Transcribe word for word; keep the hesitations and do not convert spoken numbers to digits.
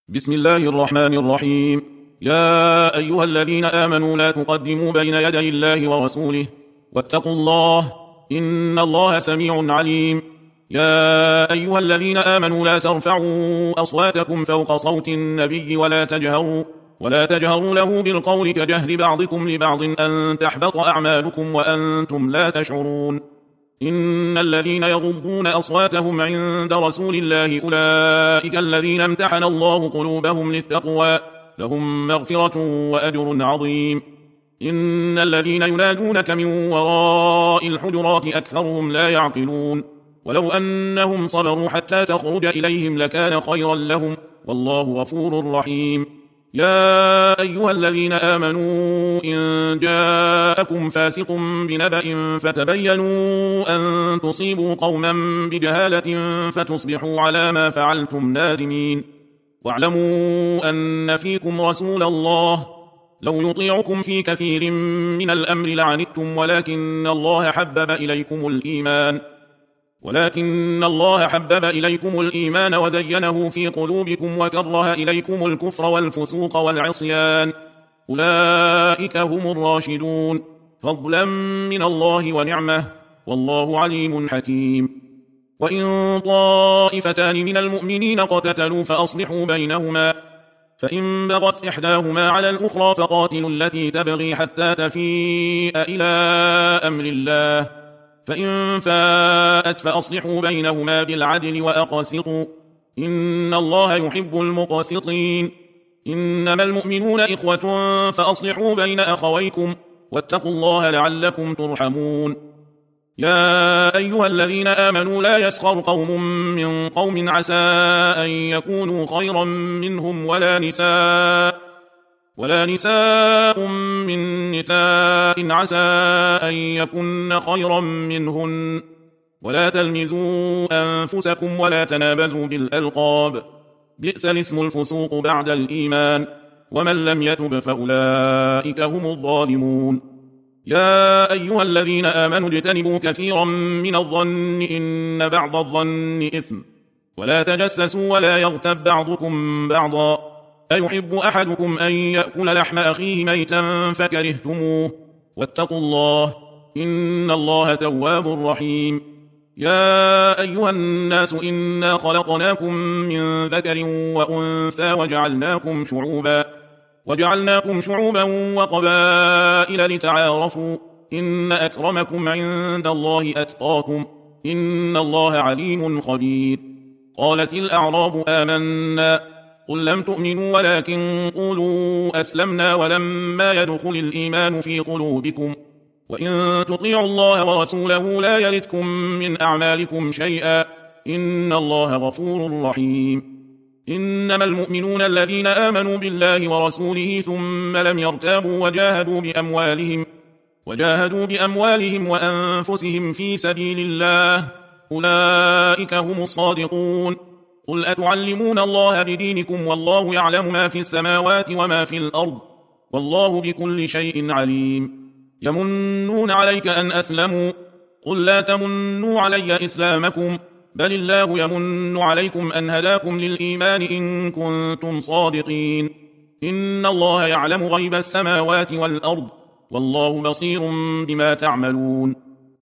بسم الله الرحمن الرحيم. يا أيها الذين آمنوا لا تقدموا بين يدي الله ورسوله واتقوا الله إن الله سميع عليم. يا أيها الذين آمنوا لا ترفعوا أصواتكم فوق صوت النبي ولا تجهروا ولا تجهروا له بالقول كجهر بعضكم لبعض أن تحبط أعمالكم وأنتم لا تشعرون. إن الذين يغضون أصواتهم عند رسول الله أولئك الذين امتحن الله قلوبهم للتقوى لهم مغفرة وأجر عظيم. إن الذين ينادونك من وراء الحجرات أكثرهم لا يعقلون. ولو أنهم صبروا حتى تخرج إليهم لكان خيرا لهم والله غفور رحيم. يا أيها الذين آمنوا إن جاءكم فاسق بنبأ فتبينوا أن تصيبوا قوما بجهالة فتصبحوا على ما فعلتم نادمين. واعلموا أن فيكم رسول الله لو يطيعكم في كثير من الأمر لعنتم ولكن الله حبب إليكم الإيمان ولكن الله حبب إليكم الإيمان وزينه في قلوبكم وكره إليكم الكفر والفسوق والعصيان أولئك هم الراشدون فضلا من الله ونعمه والله عليم حكيم. وإن طائفتان من المؤمنين اقتتلوا فأصلحوا بينهما فإن بغت إحداهما على الأخرى فقاتلوا التي تبغي حتى تفيء إلى أمر الله فإن فاءت فأصلحوا بينهما بالعدل وأقسطوا إن الله يحب المقسطين. إنما المؤمنون إخوة فأصلحوا بين أخويكم واتقوا الله لعلكم ترحمون. يا أيها الذين آمنوا لا يسخر قوم من قوم عسى أن يكونوا خيرا منهم ولا نساء ولا نساء من نساء عسى أن يكن خيرا منهن ولا تلمزوا أنفسكم ولا تنابزوا بالألقاب بئس الاسم الفسوق بعد الإيمان ومن لم يتب فأولئك هم الظالمون. يا أيها الذين آمنوا اجتنبوا كثيرا من الظن إن بعض الظن إثم ولا تجسسوا ولا يغتب بعضكم بعضا أيحب أحدكم أن يأكل لحم أخيه ميتا فكرهتموه واتقوا الله إن الله تواب رحيم. يا أيها الناس إنا خلقناكم من ذكر وأنثى وجعلناكم شعوبا وجعلناكم شعوبا وقبائل لتعارفوا إن أكرمكم عند الله أتقاكم إن الله عليم خبير. قالت الأعراب آمنا قل لم تؤمنوا ولكن قولوا أسلمنا ولما يدخل الإيمان في قلوبكم وإن تطيعوا الله ورسوله لا يلتكم من أعمالكم شيئا إن الله غفور رحيم. إنما المؤمنون الذين آمنوا بالله ورسوله ثم لم يرتابوا وجاهدوا بأموالهم وجاهدوا بأموالهم وأنفسهم في سبيل الله أولئك هم الصادقون. قل أتعلمون الله بدينكم والله يعلم ما في السماوات وما في الأرض والله بكل شيء عليم. يمنون عليك أن أسلموا قل لا تمنوا علي إسلامكم بل الله يمن عليكم أن هداكم للإيمان إن كنتم صادقين. إن الله يعلم غيب السماوات والأرض والله بصير بما تعملون.